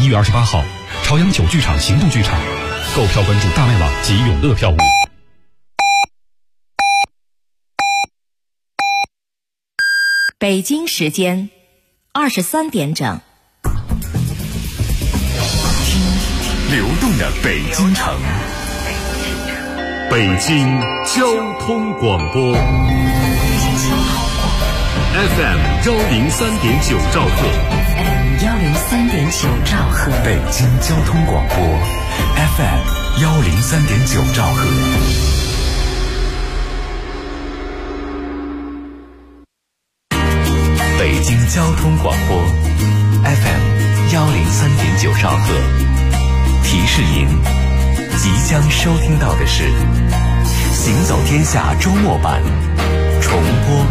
1月28号，朝阳9剧场行动剧场，购票关注大麦网及永乐票务。 北京时间23点整。 流动的北京城，北京交通广播 FM 103.9兆赫 103.9兆赫， 北京交通广播 FM 103.9兆赫。北京交通广播 FM 103.9兆赫。提示您，即将收听到的是《行走天下》周末版重播。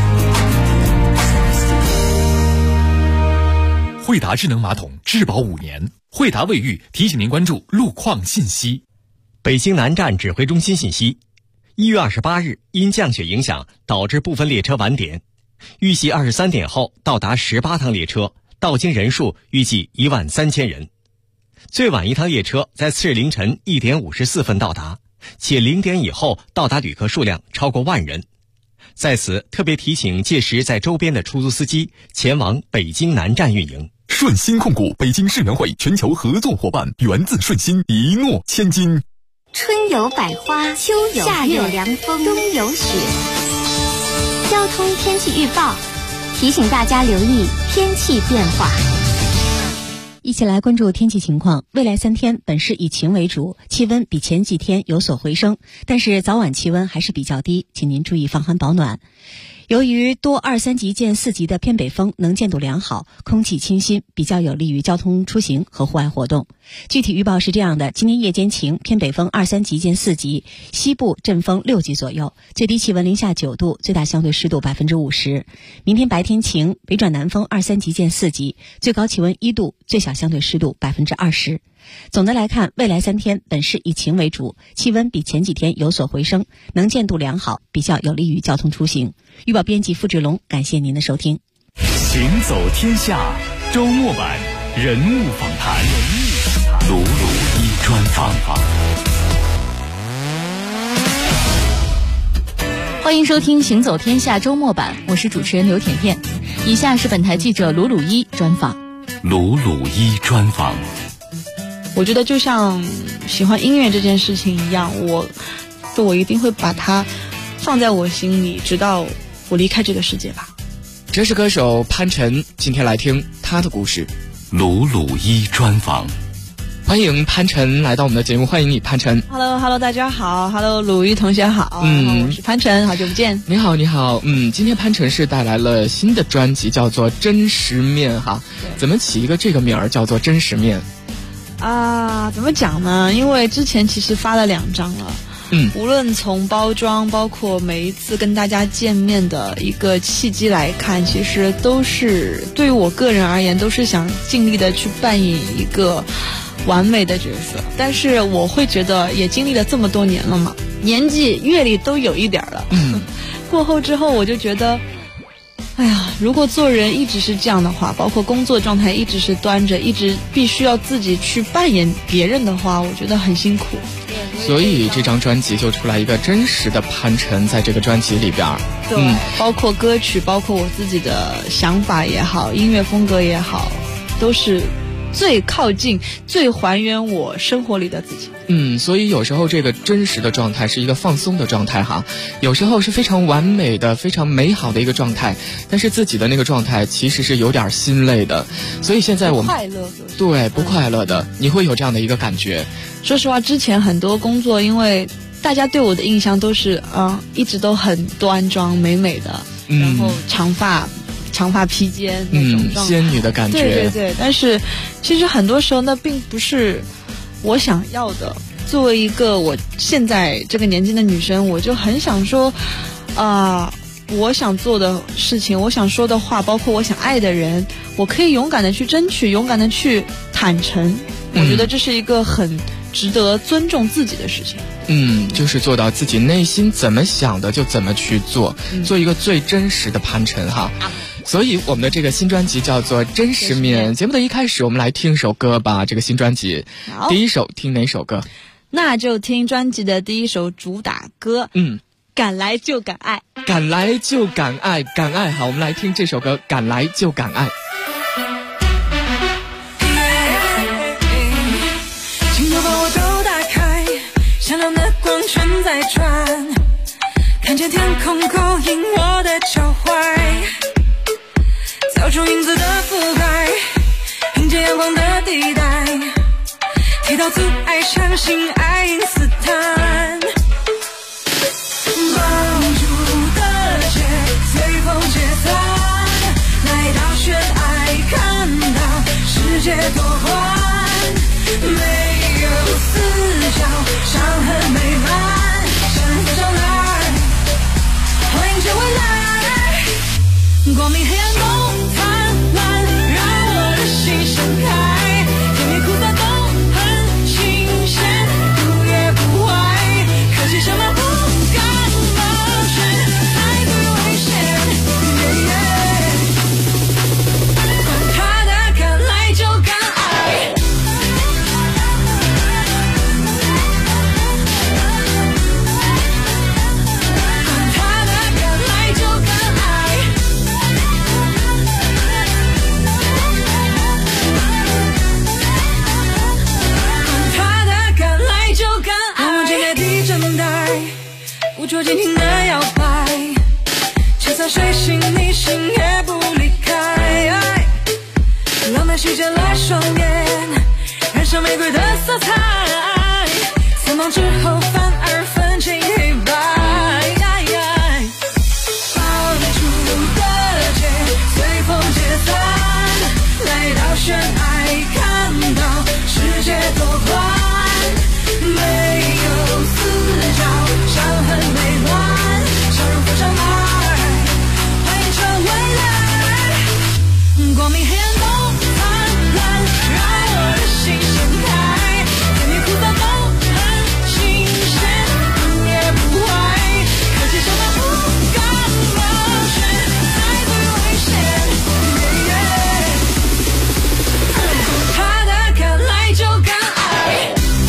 惠达智能马桶质保5年，惠达卫浴提醒您关注路况信息。 北京南站指挥中心信息：1月28日，因降雪影响，导致部分列车晚点，预计23点后到达18趟列车，到京人数预计13000人。最晚一趟列车在次日凌晨1点54分到达，且0点以后到达旅客数量超过10000人。在此特别提醒届时在周边的出租司机前往北京南站运营。 顺鑫控股北京世园会全球合作伙伴，源自顺鑫，一诺千金。 春有百花，秋有夏有凉风，冬有雪。交通天气预报提醒大家留意天气变化。 一起来关注天气情况。未来3天本市以晴为主，气温比前几天有所回升，但是早晚气温还是比较低，请您注意防寒保暖。由于多2、3级见4级的偏北风，能见度良好，空气清新，比较有利于交通出行和户外活动。具体预报是这样的：今天夜间晴，偏北风2、3级见4级，西部阵风6级左右，最低气温零下9度，最大相对湿度50%。明天白天晴，北转南风2、3级见4级，最高气温1度，最小相对湿度20%。总的来看，未来3天本市以晴为主，气温比前几天有所回升，能见度良好，比较有利于交通出行。预报编辑付志龙，感谢您的收听。 行走天下周末版人物访谈，鲁鲁一专访。 欢迎收听行走天下周末版，我是主持人刘甜甜。以下是本台记者鲁鲁一专访。 鲁鲁一专访。 我觉得就像喜欢音乐这件事情一样，我一定会把它放在我心里，直到我离开这个世界吧。 这是歌手潘辰，今天来听他的故事。 鲁鲁一专访。 欢迎潘辰来到我们的节目，欢迎你潘辰。 Hello， 大家好 ，Hello， 鲁豫同学好，我是潘辰，好久不见。 你好，今天潘辰是带来了新的专辑，叫做《真实面》哈。怎么起一个这个名儿叫做《真实面》？ 怎么讲呢？因为之前其实发了2张了，无论从包装，包括每一次跟大家见面的一个契机来看，其实都是对于我个人而言，都是想尽力的去扮演一个完美的角色。但是我会觉得，也经历了这么多年了嘛，年纪阅历都有一点了。过后之后，我就觉得，哎呀，如果做人一直是这样的话，包括工作状态一直是端着，一直必须要自己去扮演别人的话，我觉得很辛苦。 所以这张专辑就出来一个真实的潘辰，在这个专辑里边， 包括歌曲，包括我自己的想法也好，音乐风格也好，都是最靠近、最还原我生活里的自己。 所以有时候这个真实的状态是一个放松的状态哈，有时候是非常完美的、非常美好的一个状态，但是自己的那个状态其实是有点心累的。所以现在我们不快乐的，你会有这样的一个感觉。 说实话，之前很多工作，因为大家对我的印象都是一直都很端庄美美的，然后长发披肩那种状态， 仙女的感觉。 对，但是其实很多时候那并不是我想要的。作为一个我现在这个年纪的女生，我就很想说我想做的事情，我想说的话，包括我想爱的人，我可以勇敢的去争取，勇敢的去坦诚。我觉得这是一个很值得尊重自己的事情。 就是做到自己内心怎么想的就怎么去做，做一个最真实的潘辰哈。 所以我们的这个新专辑叫做《真实面》。节目的一开始，我们来听一首歌吧。这个新专辑，第一首听哪首歌？ 那就听专辑的第一首主打歌。敢来就敢爱， 敢来就敢爱，敢爱好，我们来听这首歌《敢来就敢爱》。 请都把我都打开，闪亮的光圈在转，看见天空勾引我的脚踝，造出影子的覆盖，迎接阳光的地带，提到阻碍，相信爱因斯坦。绑住的结，随风解散，来到悬崖，看到世界多宽，没有死角，伤痕美满，想飞上哪儿，欢迎着未来，光明黑暗都灿烂，让我的心盛开，甜蜜苦涩都很新鲜，不也不坏，可惜什么不敢冒险，太过于危险，管他的，敢来就敢爱。无捉紧听的摇摆，就算睡醒你心也不离开，浪漫洗劫了双眼，染上玫瑰的色彩，散忙之后反而分清黑白，绑住的结，随风解散，来到悬崖，看到世界多宽，没有死角，伤痕美满，笑容浮上马儿，欢迎着未来，光明黑暗都灿烂，让我的心盛开，甜蜜苦涩都很新鲜，不也不坏，可惜什么不敢冒险，太过于危险，管他的，敢来就敢爱。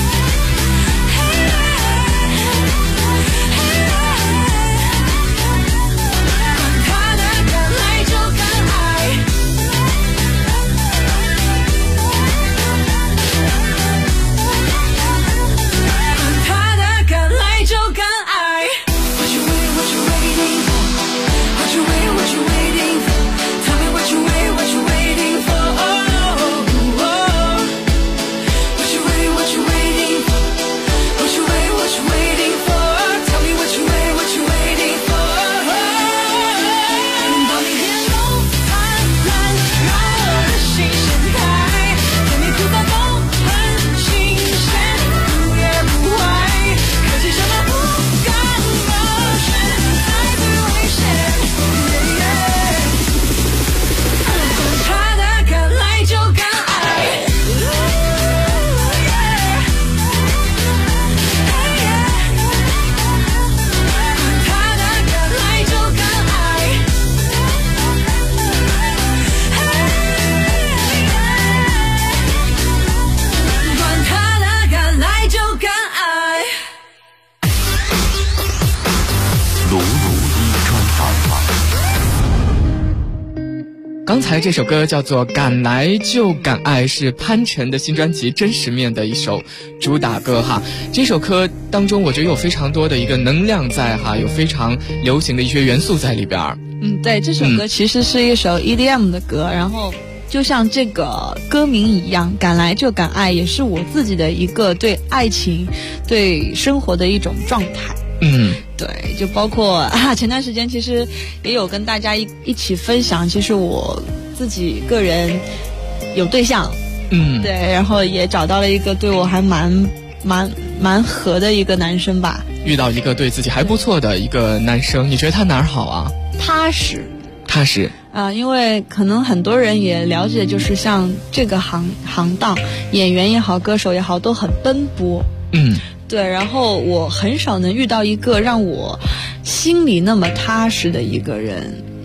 刚才这首歌叫做《敢来就敢爱》，是潘辰的新专辑《真实面》的一首主打歌哈。这首歌当中我觉得有非常多的一个能量在哈，有非常流行的一些元素在里边。 对，这首歌其实是一首 EDM 的歌，然后就像这个歌名一样，敢来就敢爱，也是我自己的一个对爱情对生活的一种状态。对，就包括前段时间其实也有跟大家一起分享，其实我自己个人有对象，对，然后也找到了一个对我还蛮合的一个男生吧。 遇到一个对自己还不错的一个男生，你觉得他哪儿好啊？ 踏实因为可能很多人也了解，就是像这个行当，演员也好，歌手也好，都很奔波。对，然后我很少能遇到一个让我心里那么踏实的一个人。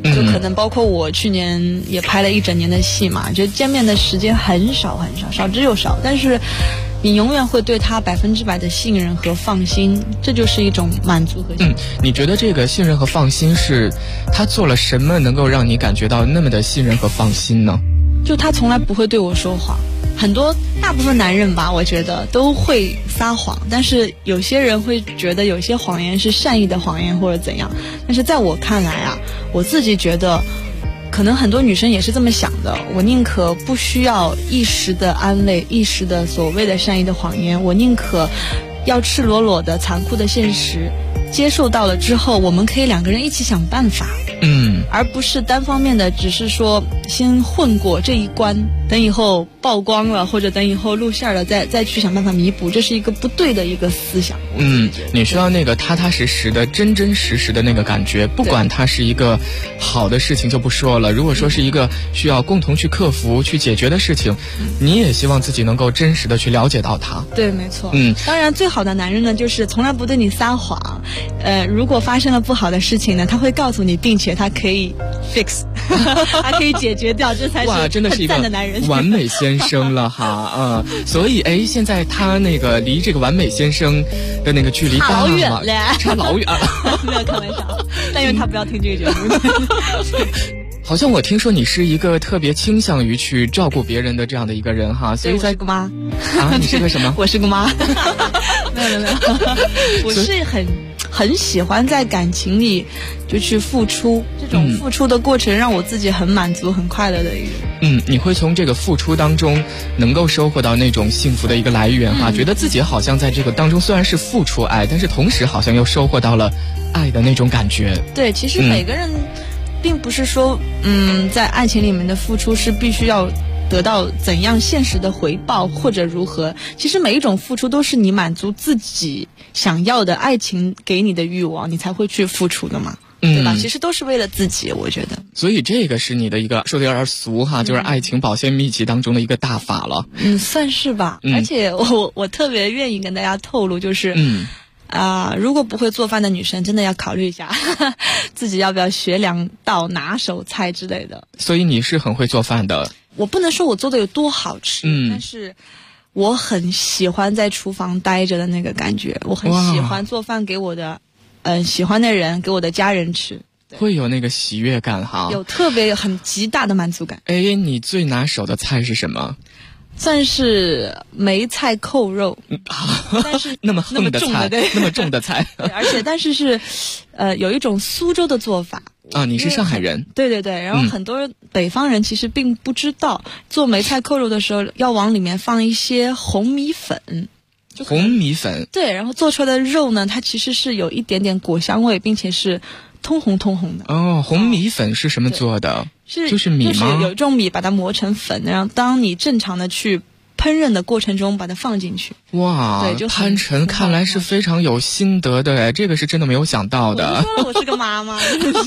就可能包括我去年也拍了1整年的戏嘛，就见面的时间很少很少，少之又少，但是你永远会对他100%的信任和放心，这就是一种满足和幸福。 你觉得这个信任和放心是他做了什么能够让你感觉到那么的信任和放心呢？ 就他从来不会对我说谎，大部分男人吧，我觉得都会撒谎，但是有些人会觉得有些谎言是善意的谎言或者怎样，但是在我看来啊，我自己觉得可能很多女生也是这么想的，我宁可不需要一时的安慰，一时的所谓的善意的谎言，我宁可要赤裸裸的残酷的现实接受到了之后，我们可以2个人一起想办法，而不是单方面的只是说先混过这一关，等以后曝光了或者等以后露馅了再去想办法弥补，这是一个不对的一个思想。 你需要那个踏踏实实的真真实实的那个感觉，不管它是一个好的事情就不说了，如果说是一个需要共同去克服去解决的事情，你也希望自己能够真实的去了解到它。 对，没错。当然最好的男人呢就是从来不对你撒谎，如果发生了不好的事情呢，他会告诉你，并且他可以 fix 他可以解决掉，这才是很赞的男人。 完美先生了哈所以现在他那个离这个完美先生的那个距离差老远了， 差老远了没有开玩笑，但愿他不要听这个节目好像我听说你是一个特别倾向于去照顾别人的这样的一个人哈，所以我是个妈你是个什么？ 我是个妈没有我是很喜欢在感情里就去付出，这种付出的过程让我自己很满足很快乐的一个人。 你会从这个付出当中能够收获到那种幸福的一个来源哈，觉得自己好像在这个当中虽然是付出爱，但是同时好像又收获到了爱的那种感觉。 对，其实每个人并不是说在爱情里面的付出是必须要得到怎样现实的回报或者如何，其实每一种付出都是你满足自己想要的爱情给你的欲望，你才会去付出的嘛，对吧？其实都是为了自己，我觉得。 所以这个是你的一个说的有点俗哈，就是爱情保鲜秘籍当中的一个大法了。 算是吧。而且我特别愿意跟大家透露，就是如果不会做饭的女生真的要考虑一下自己要不要学2道拿手菜之类的。 所以你是很会做饭的。 我不能说我做的有多好吃，但是我很喜欢在厨房待着的那个感觉，我很喜欢做饭给我的喜欢的人，给我的家人吃， 会有那个喜悦感哈， 有特别很极大的满足感。 你最拿手的菜是什么？ 算是梅菜扣肉，但是那么横的菜，那么重的菜对，而且但是是有一种苏州的做法你是上海人。 对，然后很多北方人其实并不知道，做梅菜扣肉的时候要往里面放一些红米粉。 红米粉。对， 然后做出来的肉呢，它其实是有一点点果香味，并且是通红的。 红米粉是什么做的？就是米吗？ 就是有一种米把它磨成粉，然后当你正常的去烹饪的过程中把它放进去。 哇，对，潘晨看来是非常有心得的这个是真的没有想到的。 我是个妈妈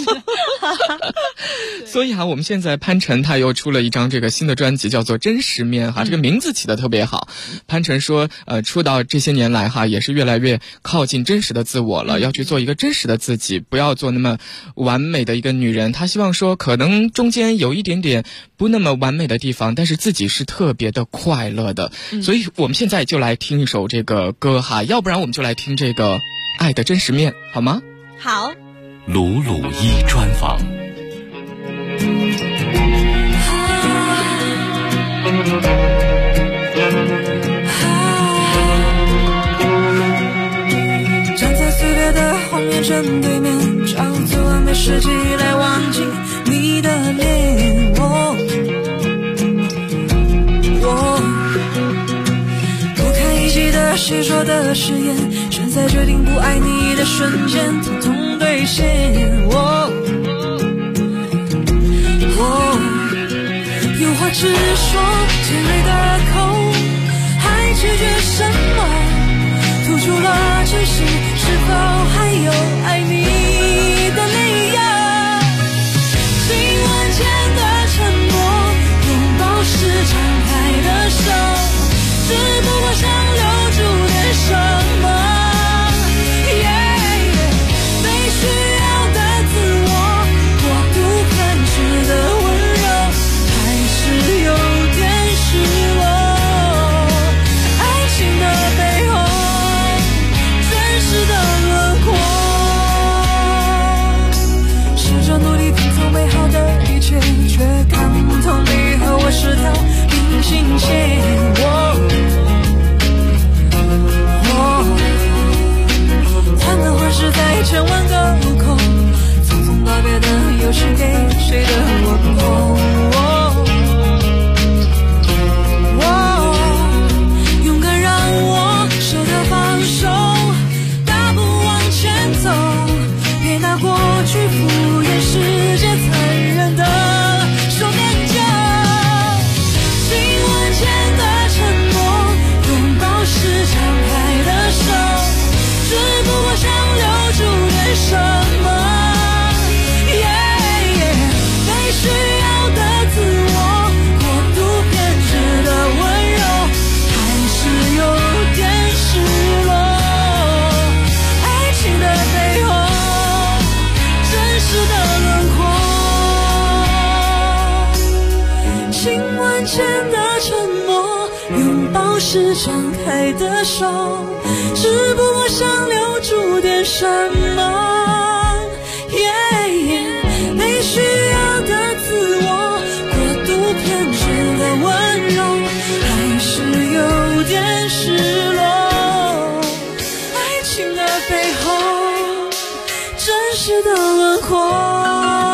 所以我们现在潘晨他又出了一张这个新的专辑，叫做《真实面》这个名字起得特别好。潘晨说出道这些年来也是越来越靠近真实的自我了，要去做一个真实的自己，不要做那么完美的一个女人。他希望说可能中间有一点点不那么完美的地方，但是自己是特别的快乐的。所以我们现在就来听一首这个歌要不然我们就来听这个《爱的真实面》好吗？ 好。 鲁鲁一专访。 站在撕裂的红叶正对面，找最完美时机来忘记你的脸。不堪一击的谁说的誓言，正在决定不爱你的瞬间统统兑现。有话直说，尖锐的口还拒绝什么？吐出了真心，是否还有爱你的理由？亲吻前的承诺，拥抱时张开的手，只不过想留住点什么。被需要的自我过度拥抱是张开的手，只不过想留住点什么。被需要的自我，过度偏执的温柔，还是有点失落。爱情的背后，真实的轮廓。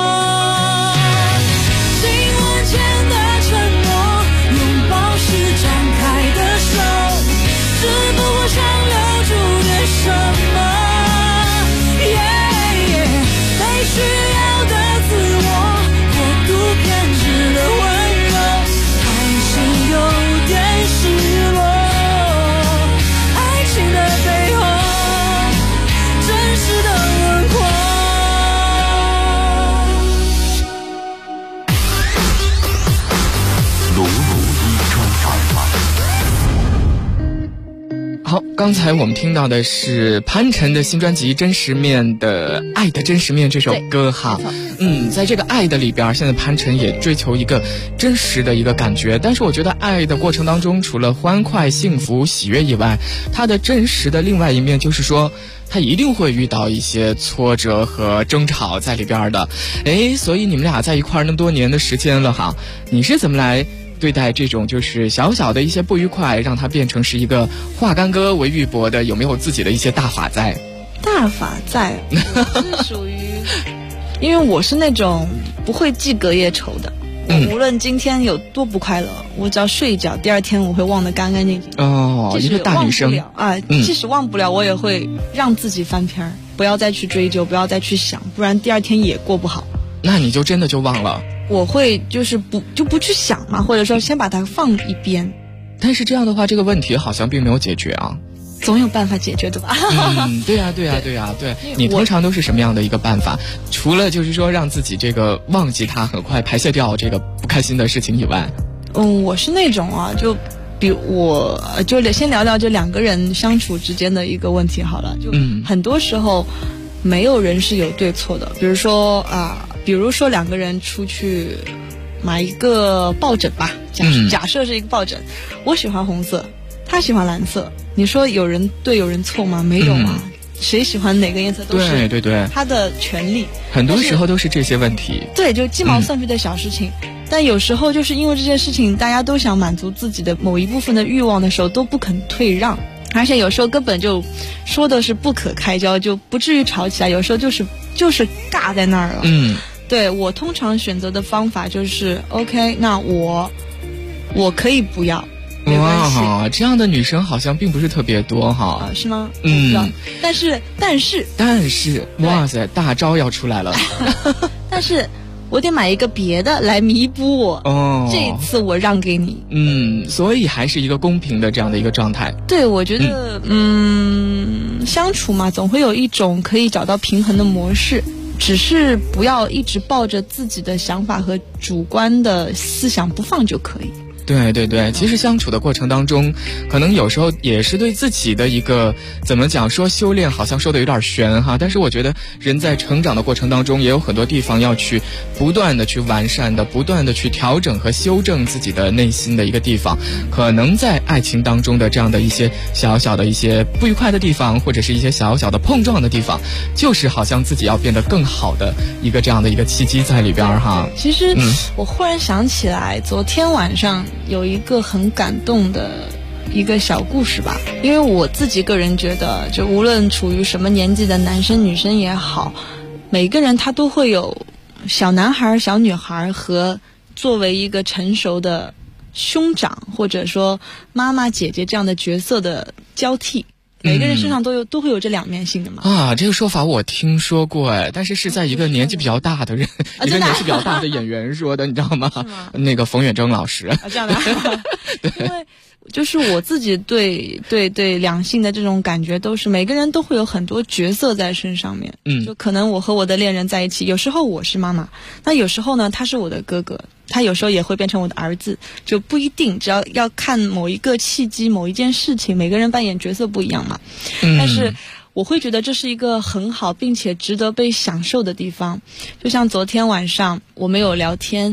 好，刚才我们听到的是潘辰的新专辑《真实面》的《爱的真实面》这首歌哈。在这个爱的里边，现在潘辰也追求一个真实的一个感觉，但是我觉得爱的过程当中，除了欢快、幸福、喜悦以外，它的真实的另外一面就是说，他一定会遇到一些挫折和争吵在里边的。所以你们俩在一块儿那么多年的时间了哈，你是怎么来对待这种就是小小的一些不愉快，让它变成是一个化干戈为玉帛的，有没有自己的一些大法在？ 大法在是属于，因为我是那种不会记隔夜仇的。无论今天有多不快乐，我只要睡一觉，第二天我会忘得干干净净。 一个大女生啊，即使忘不了，我也会让自己翻篇儿，不要再去追究，不要再去想，不然第二天也过不好。 那你就真的就忘了？ 我会就是不去想嘛，或者说先把它放一边。 但是这样的话，这个问题好像并没有解决啊。 总有办法解决的吧？ 对呀。你通常都是什么样的一个办法？除了就是说让自己这个忘记它，很快排泄掉这个不开心的事情以外， 我是那种啊，就比我就先聊聊这两个人相处之间的一个问题好了。就很多时候没有人是有对错的，比如说两个人出去买一个抱枕吧，假设是一个抱枕，我喜欢红色，他喜欢蓝色，你说有人对有人错吗？没有啊，谁喜欢哪个颜色都是对他的权利， 很多时候都是这些问题。 对，就鸡毛蒜皮的小事情，但有时候就是因为这件事情，大家都想满足自己的某一部分的欲望的时候，都不肯退让，而且有时候根本就说的是不可开交，就不至于吵起来，有时候就是尬在那儿了。对，我通常选择的方法就是 OK， 那我可以不要，没关系。 这样的女生好像并不是特别多哈。 是吗？但是， 哇塞，大招要出来了。 但是我得买一个别的来弥补我。这一次我让给你。 所以还是一个公平的这样的一个状态。 对，我觉得相处嘛，总会有一种可以找到平衡的模式。只是不要一直抱着自己的想法和主观的思想不放就可以。 对，其实相处的过程当中，可能有时候也是对自己的一个怎么讲，说修炼好像说的有点玄哈，但是我觉得人在成长的过程当中也有很多地方要去不断的去完善的，不断的去调整和修正自己的内心的一个地方。可能在爱情当中的这样的一些小小的一些不愉快的地方，或者是一些小小的碰撞的地方，就是好像自己要变得更好的一个这样的一个契机在里边哈。 其实我忽然想起来，昨天晚上有一个很感动的一个小故事吧，因为我自己个人觉得，就无论处于什么年纪的男生女生也好，每个人他都会有小男孩小女孩和作为一个成熟的兄长或者说妈妈姐姐这样的角色的交替。每个人身上都会有这两面性的嘛。 这个说法我听说过但是是在一个年纪比较大的人，一个年纪比较大的演员说的，你知道吗？那个冯远征老师。 这样的。因为就是我自己对两性的这种感觉，都是每个人都会有很多角色在身上面。就可能我和我的恋人在一起，有时候我是妈妈，那有时候呢他是我的哥哥，他有时候也会变成我的儿子，就不一定，只要看某一个契机某一件事情，每个人扮演角色不一样嘛。但是我会觉得这是一个很好并且值得被享受的地方。就像昨天晚上我们有聊天，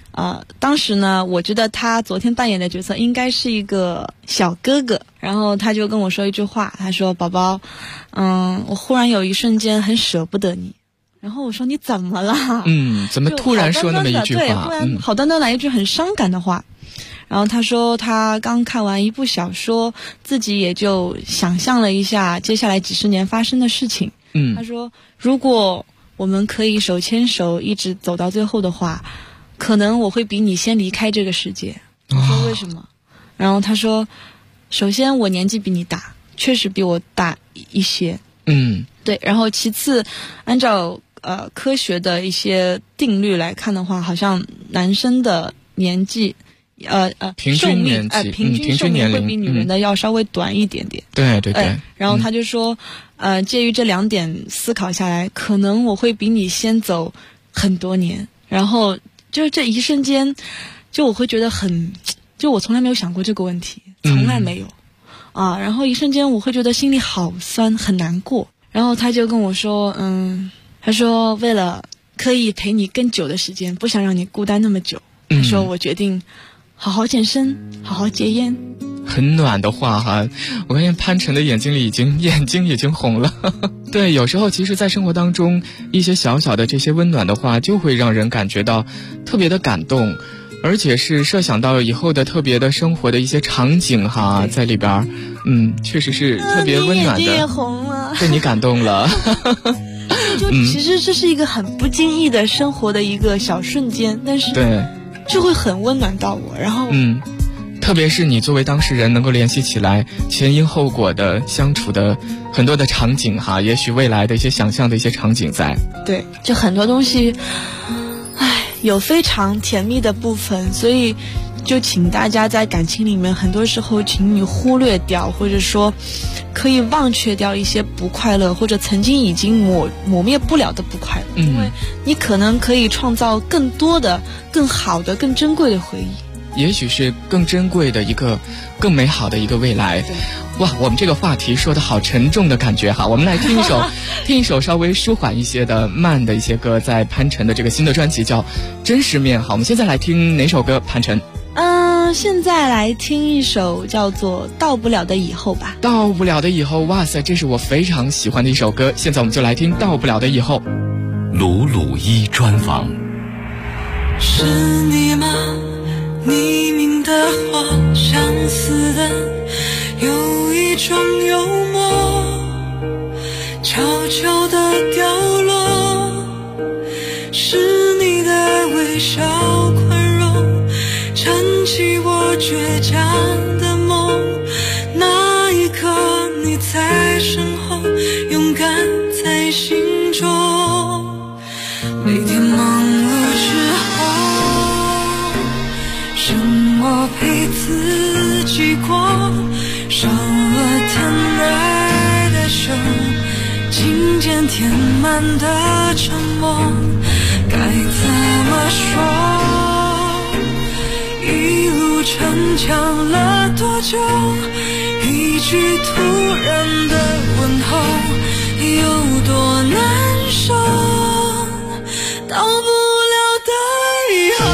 当时呢，我觉得他昨天扮演的角色应该是一个小哥哥，然后他就跟我说一句话，他说：“宝宝，我忽然有一瞬间很舍不得你。”然后我说：“你怎么了？” 怎么突然说那么一句话？ 对，突然好端端来一句很伤感的话。然后他说他刚看完一部小说，自己也就想象了一下接下来几十年发生的事情。他说如果我们可以手牵手一直走到最后的话，可能我会比你先离开这个世界。我说为什么？然后他说，首先我年纪比你大，确实比我大一些。对。然后其次，按照科学的一些定律来看的话，好像男生的年纪平均年纪平均寿命会比女人的要稍微短一点点。 对。 然后他就说，介于这2点思考下来，可能我会比你先走很多年。然后就是这一瞬间，就我会觉得就我从来没有想过这个问题，从来没有然后一瞬间我会觉得心里好酸，很难过。然后他就跟我说，他说为了可以陪你更久的时间，不想让你孤单那么久，他说我决定好好健身，好好戒烟。 很暖的话哈，我发现潘晨的眼睛已经红了。对，有时候其实在生活当中，一些小小的这些温暖的话，就会让人感觉到特别的感动，而且是设想到以后的特别的生活的一些场景哈，在里边确实是特别温暖的。 你眼睛也红了， 被你感动了。 就其实这是一个很不经意的生活的一个小瞬间，但是对， 就会很温暖到我。然后特别是你作为当事人能够联系起来前因后果的相处的很多的场景哈，也许未来的一些想象的一些场景在。 对，就很多东西有非常甜蜜的部分，所以就请大家在感情里面很多时候请你忽略掉，或者说可以忘却掉一些不快乐，或者曾经已经抹灭不了的不快乐，因为你可能可以创造更多的更好的更珍贵的回忆， 也许是更珍贵的一个更美好的一个未来。哇，我们这个话题说的好沉重的感觉哈，我们来听一首稍微舒缓一些的慢的一些歌，在潘晨的这个新的专辑叫《真实面》。好，我们现在来听哪首歌？潘晨现在来听一首叫做《到不了的以后》吧。 到不了的以后，哇塞，这是我非常喜欢的一首歌。现在我们就来听《到不了的以后》。 鲁鲁一专访。 是你吗？匿名的话，相似的有一种幽默，悄悄地掉落。是你的微笑宽容，撑起我倔强的梦。那一刻你在身后，勇敢在心中。每天忙碌之后，剩我陪自己过，少了疼爱的手，渐渐填满的沉默，该怎么说？一路逞强了多久？一句突然的问候，有多难受？到不了的以后，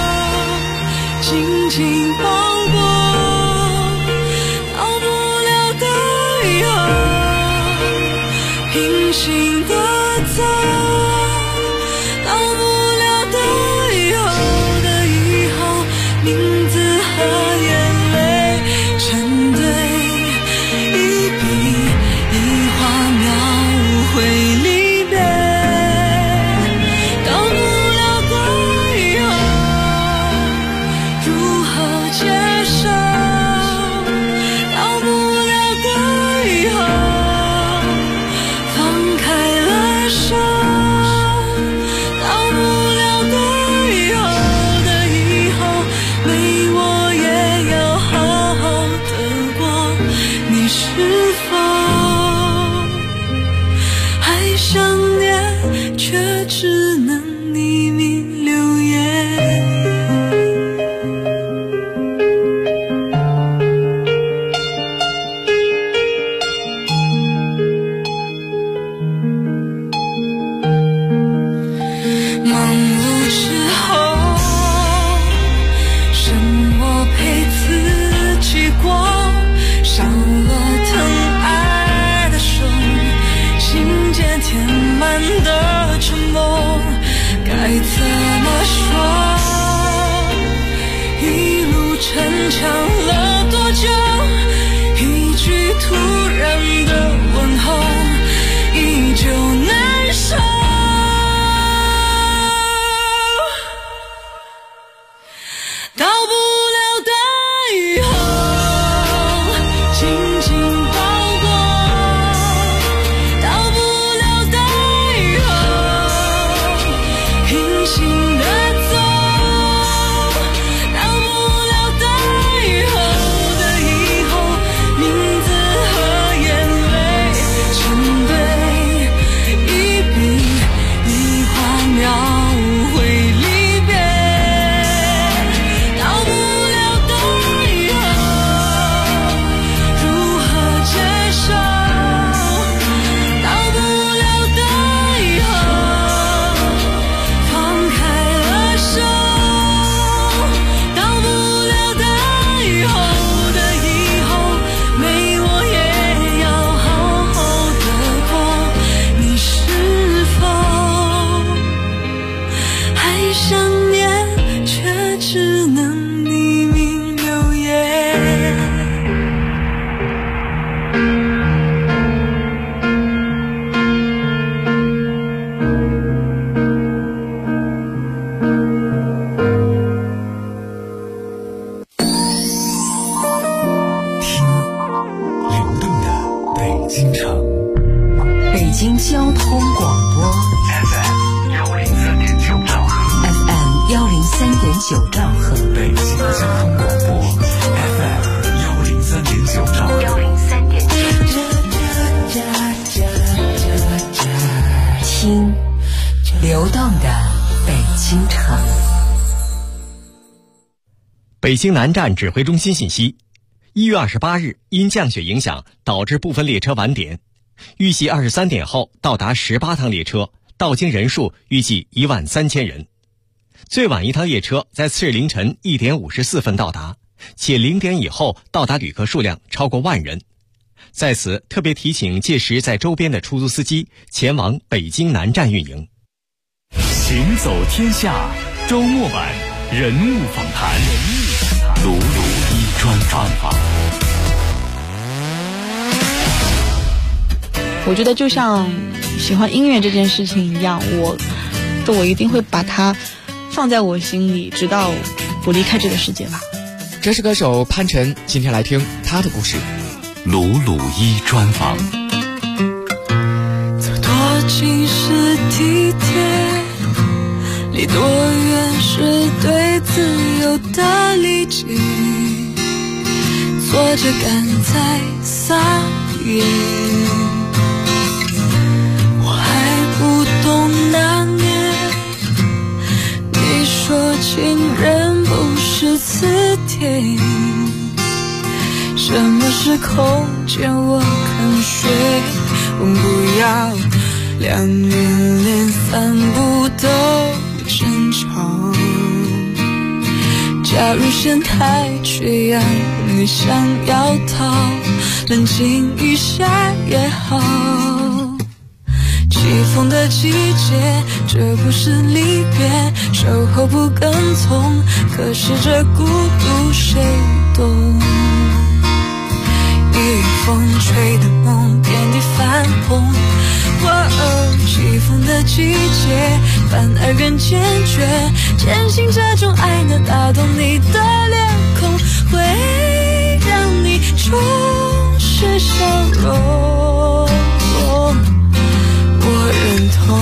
紧紧抱过。到不了的以后，平行的走。到不了的以后的以后，名字和眼泪成对，一笔一画描绘离别。到不了的以后，如何接受？到不了的以后，放开了强了多久？一句突然的问候，依旧难受。到不了的以后，紧紧抱过；到不了的以后，平行的走；到不了的以后的以后，名字和眼泪成对，一笔一画描绘离别。到不了的以后，如何接受？到不了的以后，放开了手。到不了的以后的以后，没我也要好好的过。你是否还想念，却只能匿名留言？ 流动的北京城北京交通广播 FM 103.9兆赫， FM 103.9兆赫， 北京交通广播 FM 103.9兆赫。 听流动的北京城。 北京南站指挥中心信息：1月28日，因降雪影响，导致部分列车晚点。预计23点后到达18趟列车，到京人数预计13000人。最晚一趟列车在次日凌晨1点54分到达，且0点以后到达旅客数量超过10000人。在此特别提醒届时在周边的出租司机前往北京南站运营。 行走天下周末版人物访谈， 鲁鲁一专访。 我觉得就像喜欢音乐这件事情一样，我一定会把它放在我心里，直到我离开这个世界吧。 这是歌手潘辰，今天来听他的故事。 鲁鲁一专访。 走多近是体贴，离多远是对自由的理解，做着赶在撒野。我还不懂拿捏，你说情人不是磁铁，什么是空间我肯学，不要两人连散步都争吵。假如线太缺氧，你想要逃，冷静一下也好。起风的季节，这不是离别，守候不跟从，可是这孤独谁懂？一风吹的梦，遍地泛红。起风的季节，反而更坚决，坚信这种爱能打动你的脸孔，会让你重拾笑容。我认同，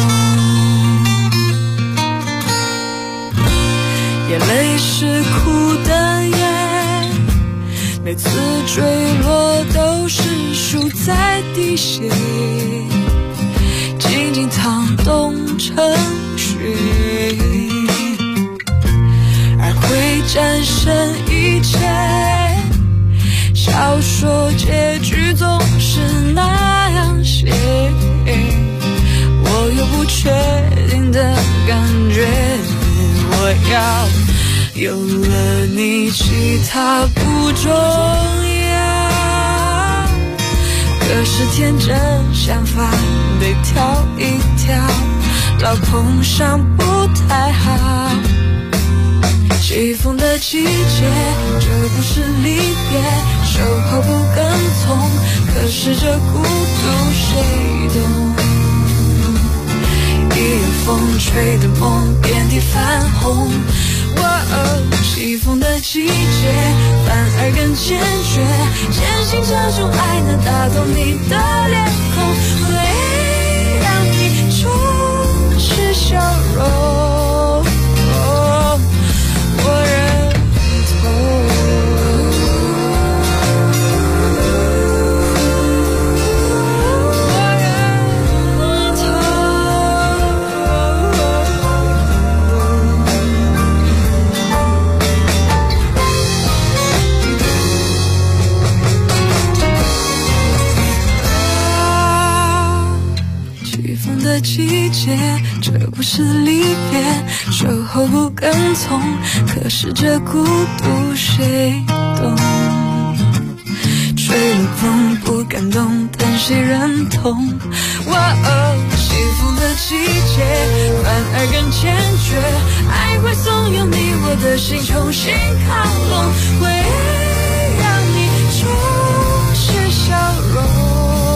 眼泪是苦的眼，每次坠落都是输在滴血，静静淌动成雪，爱会战胜一切。小说结局总是那样写，我有不确定的感觉，我要有了你，其他不重要。可是天真想法得挑一条，老碰上不太好。 起风的季节，这不是离别，守候不跟从，可是这孤独谁懂？一有风吹的梦遍地泛红，起风的季节反而更坚决，坚信这种爱能打动你的脸孔，会让你充实笑容。季节，这不是离别，守候不跟从，可是这孤独谁懂？吹了风不感动，但谁认同？起风的季节反而更坚决，爱会怂恿你我的心重新靠拢，会让你充实笑容。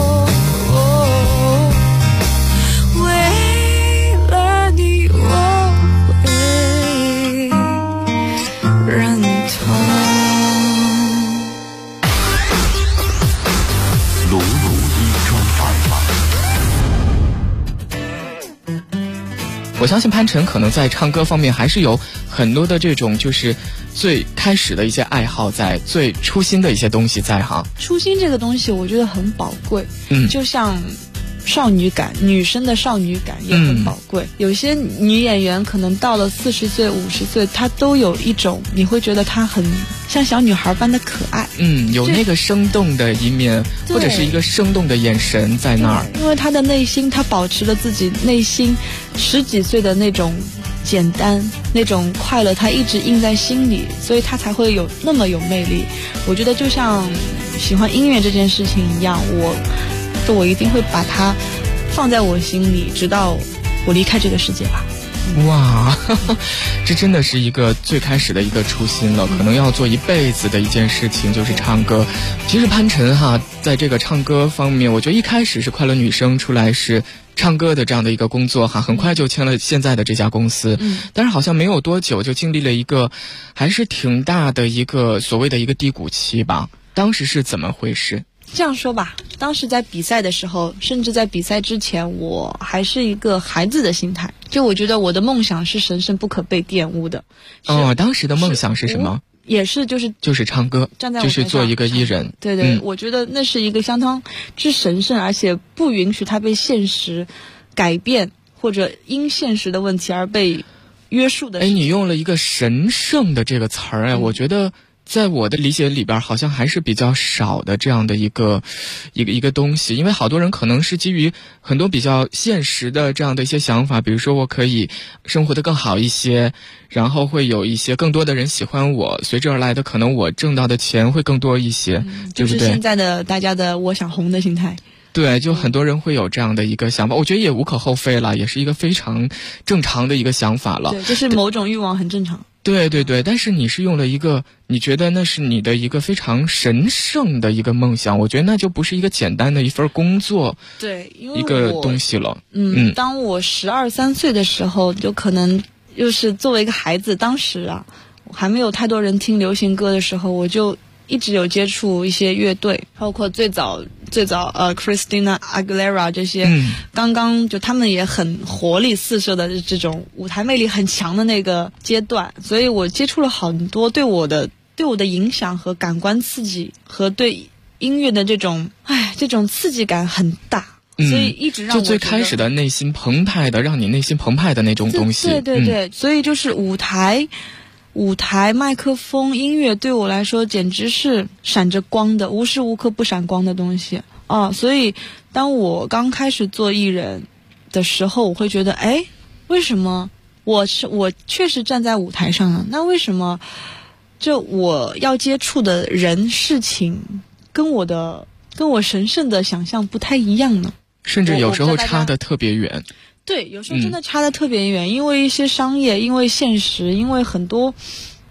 我相信潘辰可能在唱歌方面还是有很多的这种就是最开始的一些爱好在，最初心的一些东西在哈。 初心这个东西我觉得很宝贵，就像少女感，女生的少女感也很宝贵。有些女演员可能到了40岁、50岁，她都有一种你会觉得她很像小女孩般的可爱。 有那个生动的一面，或者是一个生动的眼神在那儿。 因为她的内心，她保持了自己内心10几岁的那种简单，那种快乐，她一直印在心里，所以她才会有那么有魅力。我觉得就像喜欢音乐这件事情一样，我一定会把它放在我心里，直到我离开这个世界吧。 哇，这真的是一个最开始的一个初心了，可能要做一辈子的一件事情，就是唱歌。其实潘辰在这个唱歌方面，我觉得一开始是快乐女声出来是唱歌的这样的一个工作很快就签了现在的这家公司，但是好像没有多久就经历了一个还是挺大的一个所谓的一个低谷期吧。当时是怎么回事？ 这样说吧，当时在比赛的时候，甚至在比赛之前，我还是一个孩子的心态，就我觉得我的梦想是神圣不可被玷污的。 当时的梦想是什么？ 也是就是唱歌， 站在舞台上就是做一个艺人。 对，我觉得那是一个相当之神圣，而且不允许它被现实改变，或者因现实的问题而被约束的。 你用了一个神圣的这个词儿，我觉得在我的理解里边好像还是比较少的这样的一个东西，因为好多人可能是基于很多比较现实的这样的一些想法，比如说我可以生活得更好一些，然后会有一些更多的人喜欢我，随之而来的可能我挣到的钱会更多一些，对不对？ 就是现在的大家的我想红的心态。 对，就很多人会有这样的一个想法，我觉得也无可厚非了，也是一个非常正常的一个想法了。 对，就是某种欲望很正常。 对，但是你是用了一个你觉得那是你的一个非常神圣的一个梦想，我觉得那就不是一个简单的一份工作， 对，因为一个东西了。 当我12、13岁的时候，就可能就是作为一个孩子，当时还没有太多人听流行歌的时候，我就一直有接触一些乐队，包括最早Christina Aguilera 这些，刚刚就他们也很活力四射的这种舞台魅力很强的那个阶段，所以我接触了很多对我的影响和感官刺激，和对音乐的这种刺激感很大，所以一直让我就最开始的内心澎湃的，让你内心澎湃的那种东西。 对，所以就是舞台、麦克风、音乐对我来说简直是闪着光的，无时无刻不闪光的东西所以当我刚开始做艺人的时候，我会觉得为什么我确实站在舞台上了，那为什么就我要接触的人事情跟我神圣的想象不太一样呢？ 甚至有时候差得特别远。 对，有时候真的差得特别远，因为一些商业，因为现实，因为很多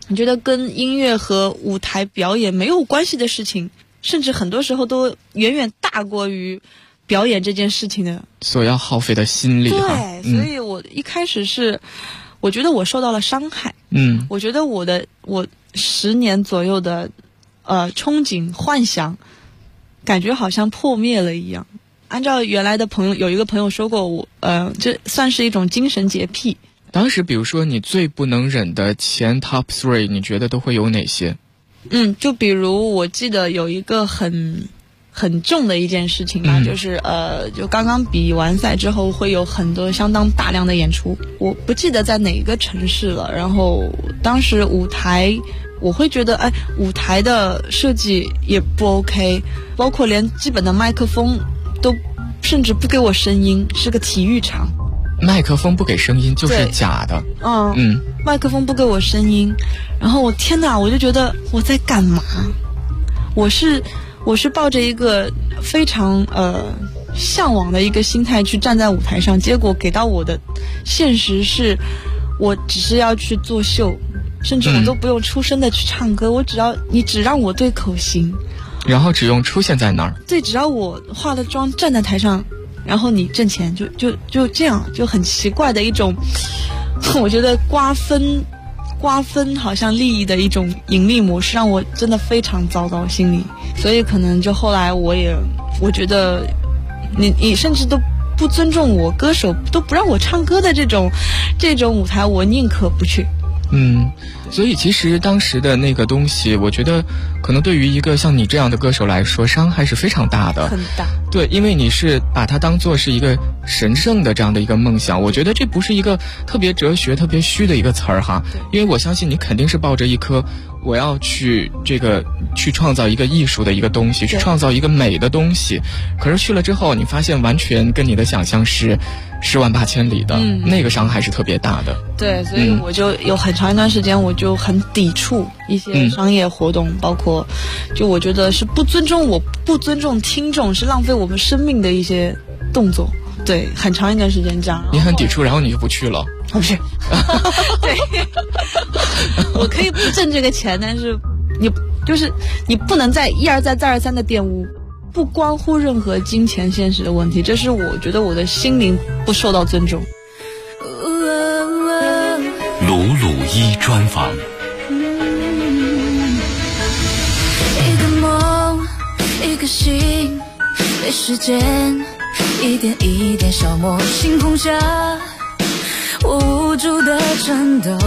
你觉得跟音乐和舞台表演没有关系的事情，甚至很多时候都远远大过于表演这件事情的所要耗费的心力。 对，所以我一开始是我觉得我受到了伤害。我觉得我10年左右的憧憬幻想感觉好像破灭了一样。按照原来的朋友，有一个朋友说过我这算是一种精神洁癖。 当时比如说你最不能忍的前 top 3你觉得都会有哪些？ 就比如我记得有一个很重的一件事情吧，就是就刚刚比完赛之后会有很多相当大量的演出，我不记得在哪个城市了，然后当时舞台我会觉得舞台的设计也不 OK， 包括连基本的麦克风都甚至不给我声音，是个体育场， 麦克风不给声音就是假的。 麦克风不给我声音，然后我天哪，我就觉得我在干嘛？我是抱着一个非常向往的一个心态去站在舞台上，结果给到我的现实是我只是要去作秀，甚至我都不用出声的去唱歌，你只让我对口型， 然后只用出现在那儿。 对，只要我化了妆站在台上，然后你挣钱，就这样，就很奇怪的一种，我觉得瓜分好像利益的一种盈利模式，让我真的非常糟糕心里。所以可能就后来我觉得你甚至都不尊重我，歌手都不让我唱歌的这种舞台，我宁可不去。 所以其实当时的那个东西，我觉得可能对于一个像你这样的歌手来说，伤害是非常大的。 很大。 对，因为你是把它当作是一个神圣的这样的一个梦想，我觉得这不是一个特别哲学特别虚的一个词儿哈。因为我相信你肯定是抱着一颗我要去创造一个艺术的一个东西，去创造一个美的东西，可是去了之后你发现完全跟你的想象是10万8千里的，那个伤害是特别大的。 对，所以我就有很长一段时间我就很抵触一些商业活动，包括就我觉得是不尊重听众，是浪费我们生命的一些动作。对，很长一段时间这样。 你很抵触，然后你就不去了？ 不是。对，我可以不挣这个钱，但是你不能再一而再再而三的玷污，不关乎任何金钱现实的问题，这是我觉得我的心灵不受到尊重。 鲁鲁一专访。 一个梦，一颗心，被时间一点一点消磨，星空下我无助的颤抖，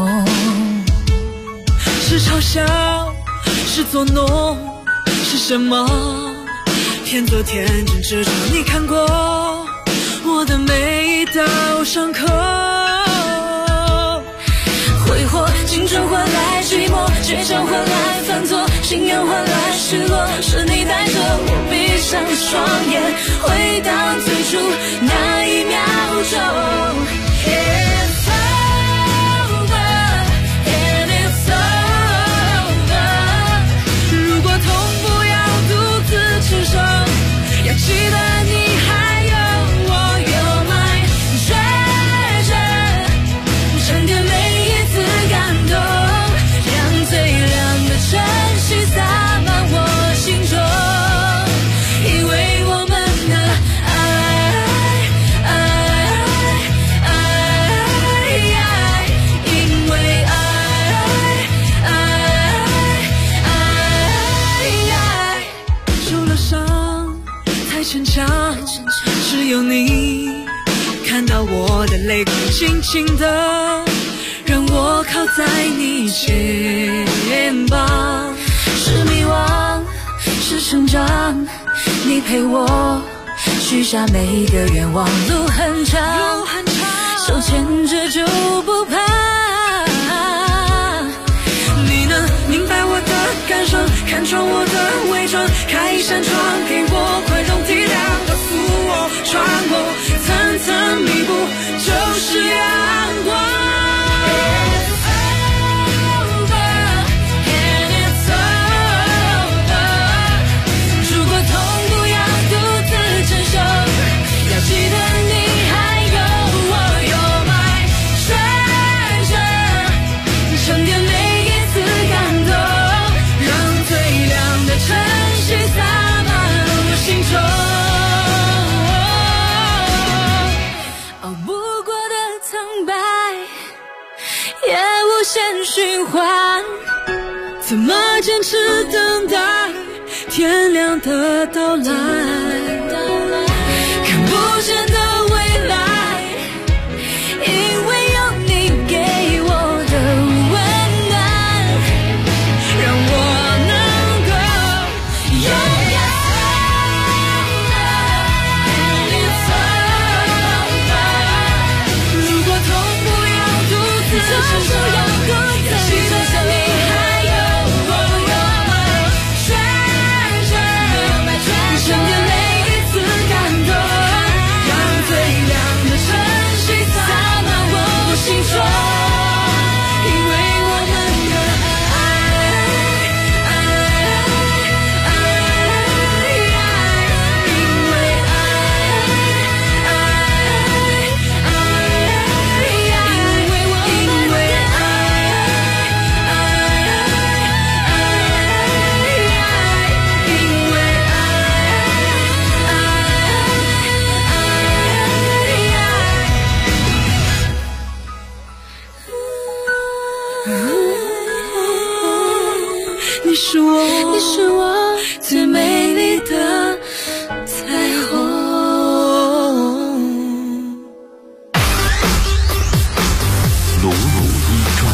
是嘲笑，是作弄，是什么？天作天真执着，你看过我的每一道伤口，挥霍青春换来寂寞，倔强换来犯错，信仰换来失落，是你带着我闭上双眼，回到最初那一秒钟。It's over, and it's over。如果痛不要独自承受，要记得你还有我，You're my treasure，沉淀每一次感动，让最亮的晨曦洒满我心中，因为我们的因为受了伤才逞强，只有你看到我的泪光，轻轻的让我靠在你肩膀，是迷惘，是成长，你陪我许下每个愿望，路很长，手牵着就不怕。你能明白我的感受，看穿我的伪装，开一扇窗给我宽容体谅，告诉我穿过层层迷雾就是阳光。沉淀每一在坚持等待天亮的到来，看不见的未来，因为有你给我的温暖，让我能够勇敢。如果痛不要独自承受，要记得你还有我，身边每一次感动，让最亮的晨曦洒满我心中，因为我们的爱，因为你是我最美丽的彩虹。 鲁鲁一专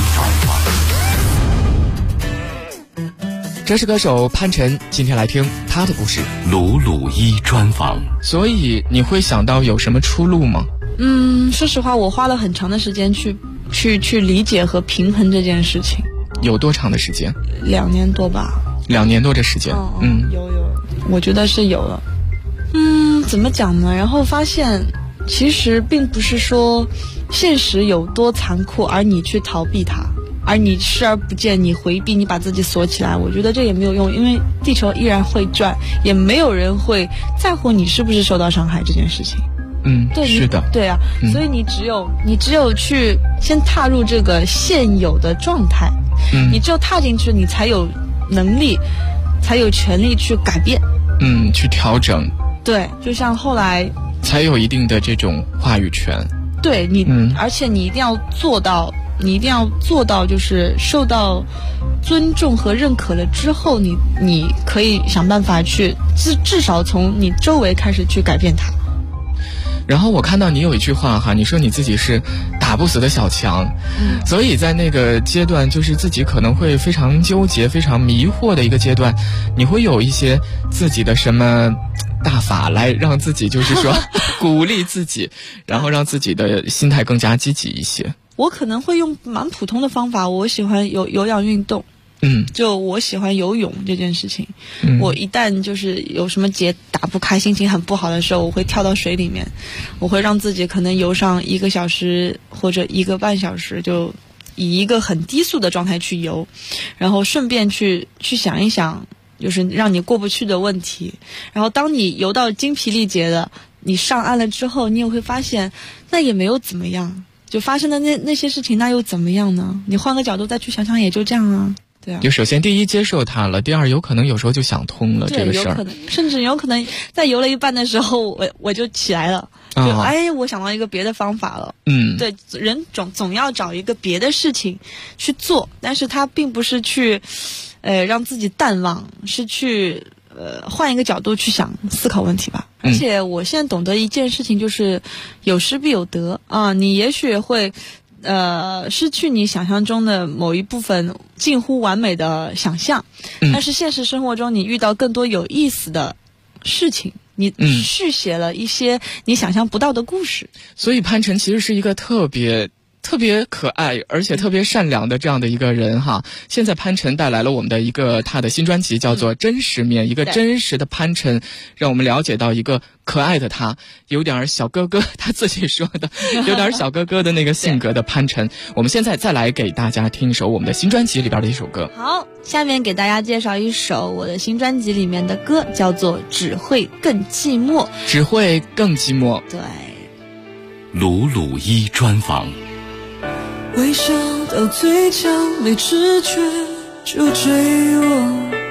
访， 这是歌手潘辰，今天来听他的故事。 鲁鲁一专访。 所以你会想到有什么出路吗？ 说实话，我花了很长的时间去理解和平衡这件事情。 有多长的时间 ？2年多吧。 2年多的时间。 有，我觉得是有了。怎么讲呢？然后发现其实并不是说现实有多残酷而你去逃避它，而你视而不见，你回避，你把自己锁起来，我觉得这也没有用，因为地球依然会转，也没有人会在乎你是不是受到伤害这件事情。对， 是的， 对啊，所以你只有去先踏入这个现有的状态，你只有踏进去，你才有能力，才有权利去改变， 去调整。 对，就像后来才有一定的这种话语权。 对你，而且你一定要做到，就是受到尊重和认可了之后，你可以想办法去至少从你周围开始去改变它。 然后我看到你有一句话哈，你说你自己是打不死的小强，所以在那个阶段，就是自己可能会非常纠结、非常迷惑的一个阶段，你会有一些自己的什么大法来让自己就是说鼓励自己，然后让自己的心态更加积极一些。 我可能会用蛮普通的方法，我喜欢有氧运动。就我喜欢游泳这件事情，我一旦就是有什么结打不开，心情很不好的时候，我会跳到水里面，我会让自己可能游上1个小时或者1个半小时，就以一个很低速的状态去游，然后顺便去想一想，就是让你过不去的问题。然后当你游到精疲力竭的，你上岸了之后，你也会发现那也没有怎么样，就发生的那些事情，那又怎么样呢？你换个角度再去想想，也就这样啊。对啊， 就首先第一接受它了，第二有可能有时候就想通了这个事儿， 甚至有可能在游了一半的时候，我就起来了，我想到一个别的方法了。对，人总要找一个别的事情去做，但是他并不是去让自己淡忘，是去换一个角度去思考问题吧。而且我现在懂得一件事情，就是有失必有得啊，你也许会失去你想象中的某一部分近乎完美的想象，但是现实生活中你遇到更多有意思的事情，你续写了一些你想象不到的故事。 所以潘辰其实是一个特别可爱而且特别善良的这样的一个人哈。现在潘辰带来了我们的他的新专辑叫做真实面，一个真实的潘辰，让我们了解到一个可爱的他，有点小哥哥，他自己说的有点小哥哥的那个性格的潘辰。我们现在再来给大家听一首我们的新专辑里边的一首歌。 好，下面给大家介绍一首我的新专辑里面的歌，叫做只会更寂寞。 只会更寂寞。 对， 鲁鲁一专访。 微笑到嘴角，没知觉就坠落，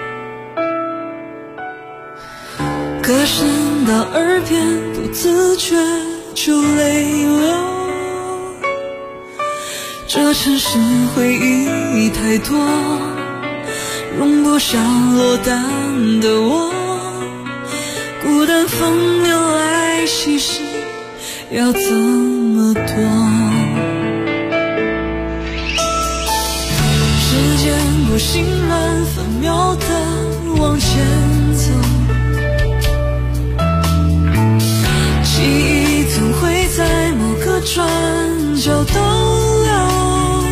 歌声到耳边，不自觉就泪流。这城市回忆太多， 容不下落单的我，孤单风流来袭时要怎么躲？时间不心乱分秒的往前走，记忆总会在某个转角逗留，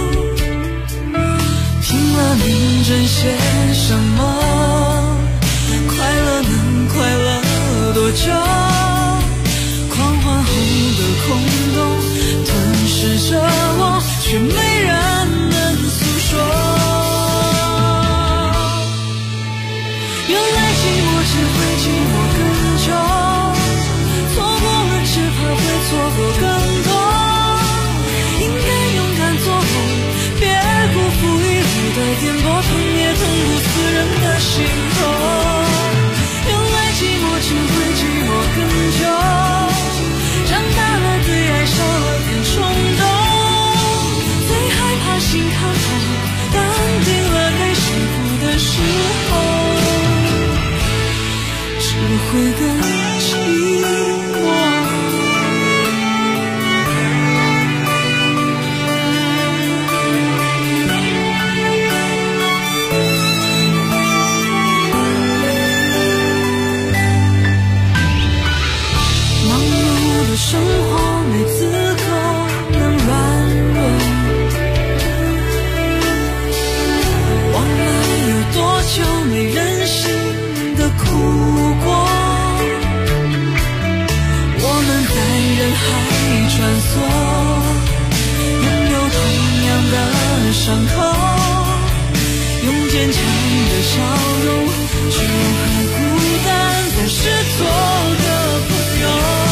拼了命争些什么？快乐能快乐多久？狂欢后的空洞吞噬着我，却没人能诉说。原来寂寞只会寂寞更久，错过了只怕会错过更多。应该勇敢做梦，别辜负一路的颠簸，痛也痛不死人的心痛。原来寂寞只会寂寞更久，长大了对爱少了点冲动，最害怕心看透，淡定了该幸福的时候，只会更寂寞。生活没资格能软弱，忘了有多久没任性的哭过，我们在人海穿梭，拥有同样的伤口，用坚强的笑容去和孤单暂时做个朋友。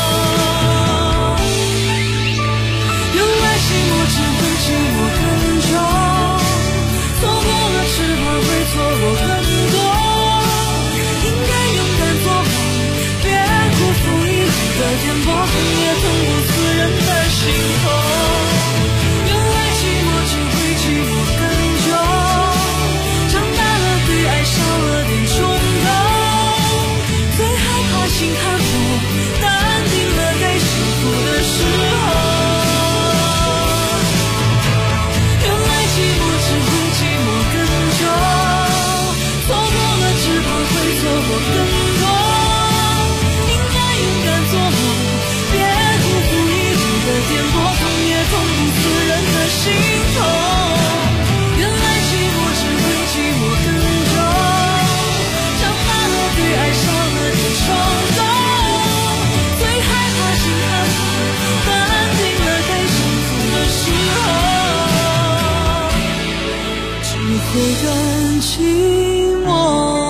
只会寂寞更久，错过了只怕会错过更多。应该勇敢做梦，别辜负一路的颠簸，痛也痛不死人的心痛。原来寂寞只会寂寞更久，长大了对爱少了点冲动，最害怕心看破，淡定了该幸福的时候。错过更多，应该勇敢做梦，别辜负一路的颠簸，痛也痛不死人的心痛。原来寂寞只会寂寞更久，长大了对爱少了点冲动，最害怕心看破，淡定了该幸福的时候，只会更寂寞。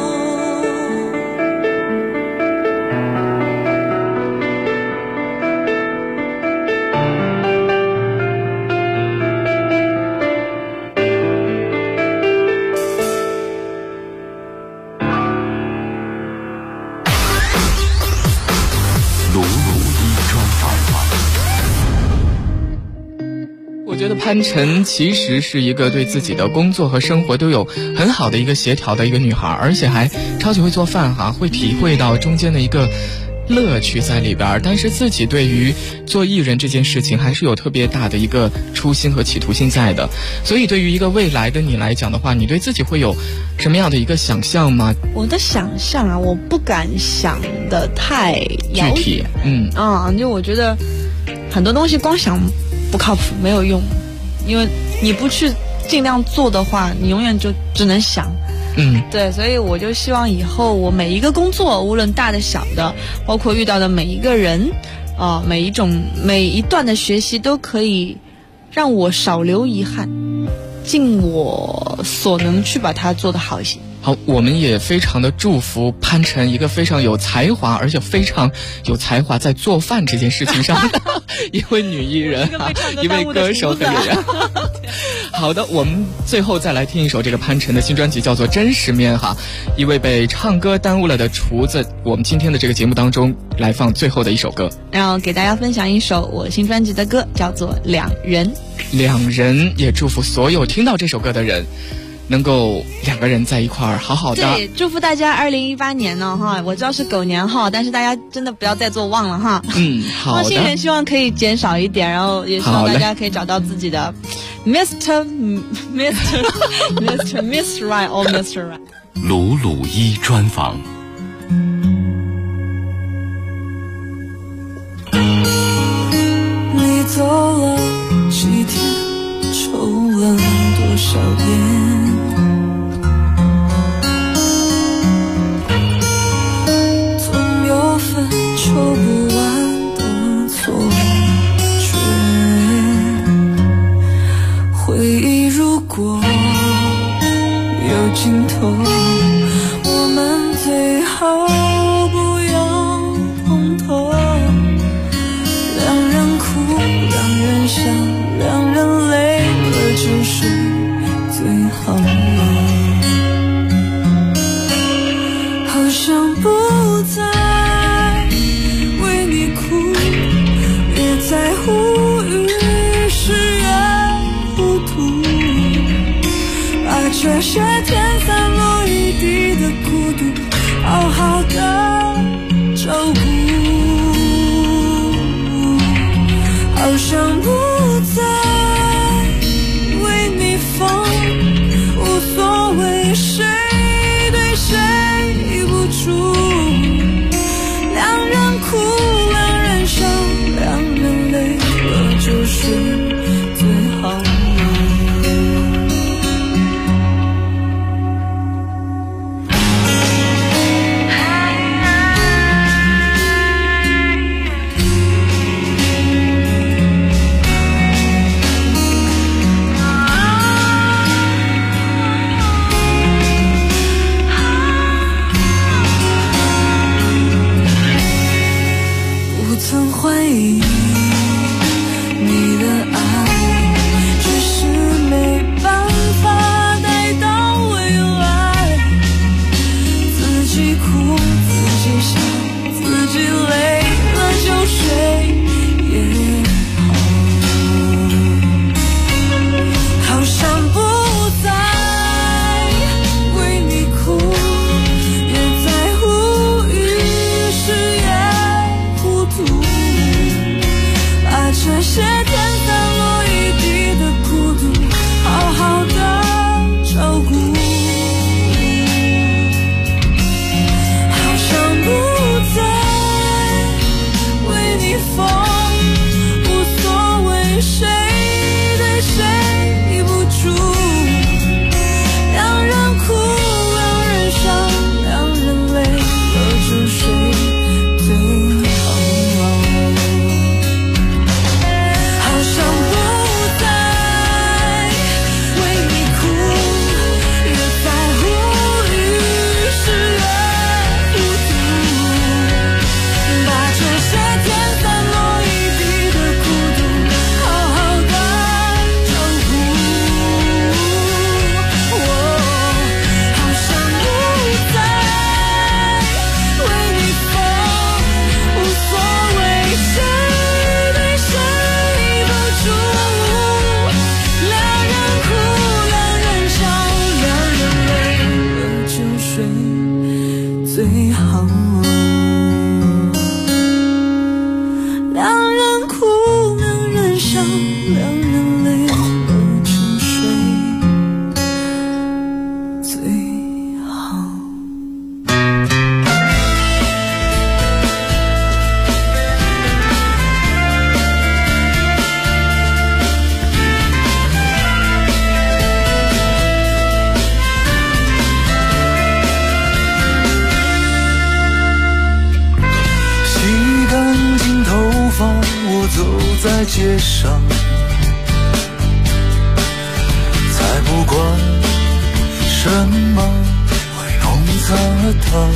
我觉得潘晨其实是一个对自己的工作和生活都有很好的一个协调的一个女孩，而且还超级会做饭哈，会体会到中间的一个乐趣在里边。但是自己对于做艺人这件事情还是有特别大的一个初心和企图心在的。所以对于一个未来的你来讲的话，你对自己会有什么样的一个想象吗？ 我的想象啊，我不敢想的太具体。 就我觉得很多东西光想不靠谱，没有用，因为你不去尽量做的话，你永远就只能想。对，所以我就希望以后我每一个工作，无论大的小的，包括遇到的每一个人，每一段的学习都可以让我少留遗憾，尽我所能去把它做得好一些。 好，我们也非常的祝福潘晨一个非常有才华，而且非常有才华在做饭这件事情上的一位女艺人一位歌手和演员。好的，我们最后再来听一首这个潘晨的新专辑，叫做《真实面》哈。一位被唱歌耽误了的厨子，我们今天的这个节目当中来放最后的一首歌， 然后给大家分享一首我新专辑的歌，叫做《两人》。 两人，也祝福所有听到这首歌的人能够两个人在一块儿好好的。 对，祝福大家2018年呢哈，我知道是狗年哈，但是大家真的不要再做忘了哈。 好的。 新年希望可以减少一点，然后也希望大家可以找到自己的 Mr. Right or Mr. Right。 鲁鲁一专访。 你走了几天，抽了多少烟，总有份抽不完的错觉。回忆如果有尽头，我们最好不要碰头。两人哭，两人笑，两人累了就睡最好了。好像不再为你哭，也在乎于事越糊涂，把这些天散落一地的孤独好好的照顾。好像不再为你疯，无所谓谁对谁不住。两人哭，两人伤，两人累了就睡最好了。 在街上，才不管什么会弄脏了它，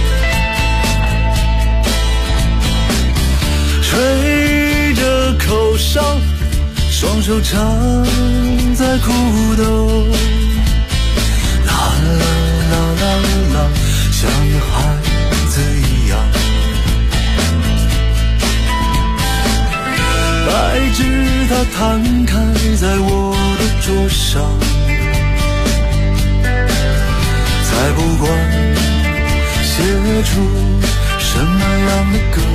吹着口哨，双手插在裤兜，啦啦啦啦啦，像个孩子一样。白纸它摊开在我的桌上， 写出什么样的歌？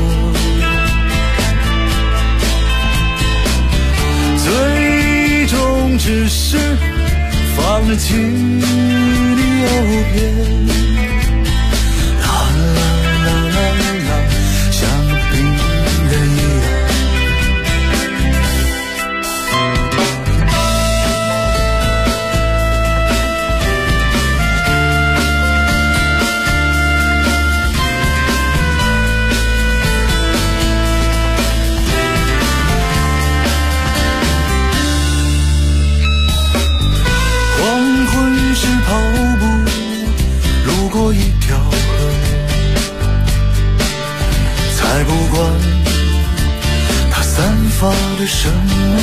最终只是放了情的邮片，啦啦啦啦啦，像个病人一样。是跑步路过一条河，才不管它散发的什么